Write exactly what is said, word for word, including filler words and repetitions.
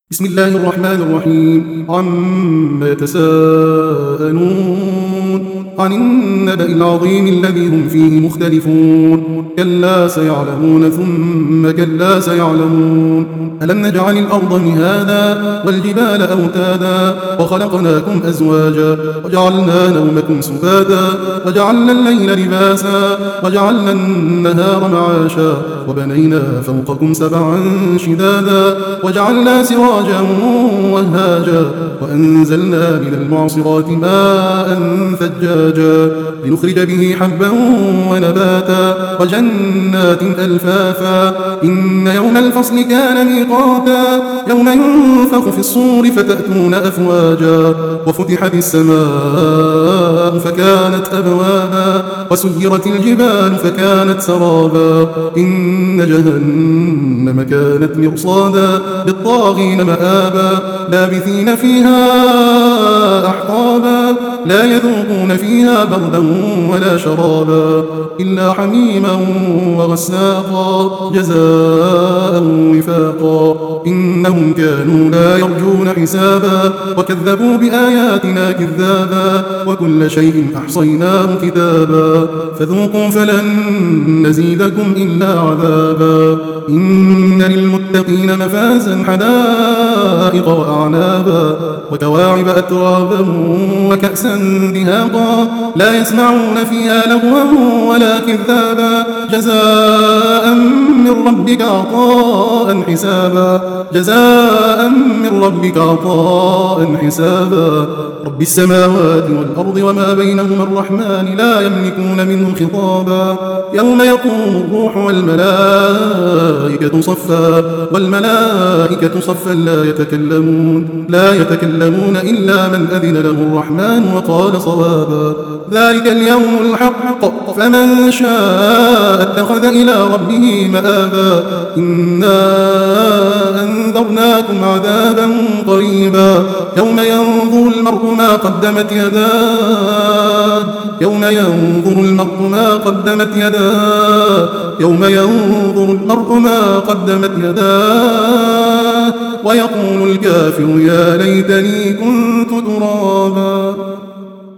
بسم الله الرحمن الرحيم. عما يتساءلون عن النبأ العظيم الذي هم فيه مختلفون. كلا سيعلمون ثم كلا سيعلمون. ألم نجعل الأرض مهادا والجبال أوتادا وخلقناكم أزواجا وجعلنا نومكم سباتا وجعلنا الليل لباسا وجعلنا النهار معاشا وبنينا فوقكم سبعا شدادا وجعلنا سراجا وهاجا وأنزلنا من المعصرات ماء ثجاجا لنخرج به حبا ونباتا وجنات ألفافا. إن يوم الفصل كان ميقاتا يوم ينفخ في الصور فتأتون أفواجا وفتحت السماء فكانت أبوابا وسيرت الجبال فكانت سرابا. إن جهنم كانت مرصادا للطاغين مآبا لابثين فيها أحقابا لا يذوقون فيها بردا ولا شرابا إلا حميما وغساقا جزاء وفاقا. إنهم كانوا لا يرجون حسابا وكذبوا بآياتنا كذابا وكل شيء أحصيناه كتابا فذوقوا فلن نزيدكم إلا عذابا. إن للمتقين مفازا حدائق وأعنابا وكواعب أترابا وكأسا دهاقا لا يسمعون فيها لغوا ولا كذابا جزاء من ربك عطاء حسابا جزاء من ربك عطاء حسابا. رب السماوات والأرض وما بينهما الرحمن لا يملكون منه خطابا. يوم يقوم الروح والملائكة صفا والملائكة صفا لا يتكلمون لا يتكلمون إلا من أذن له الرحمن وقال صوابا. ذلك اليوم الحق فمن شاء اتخذ إلى ربه مآبا. إنا أنذرناكم عذابا قريبا يوم ينظر المرء ما قدمت يداه يوم ينظر المرء ما قدمت يداه يوم ينظر المرء ما قدمت يداه ويقول الكافر يا ليتني كنت ترابا.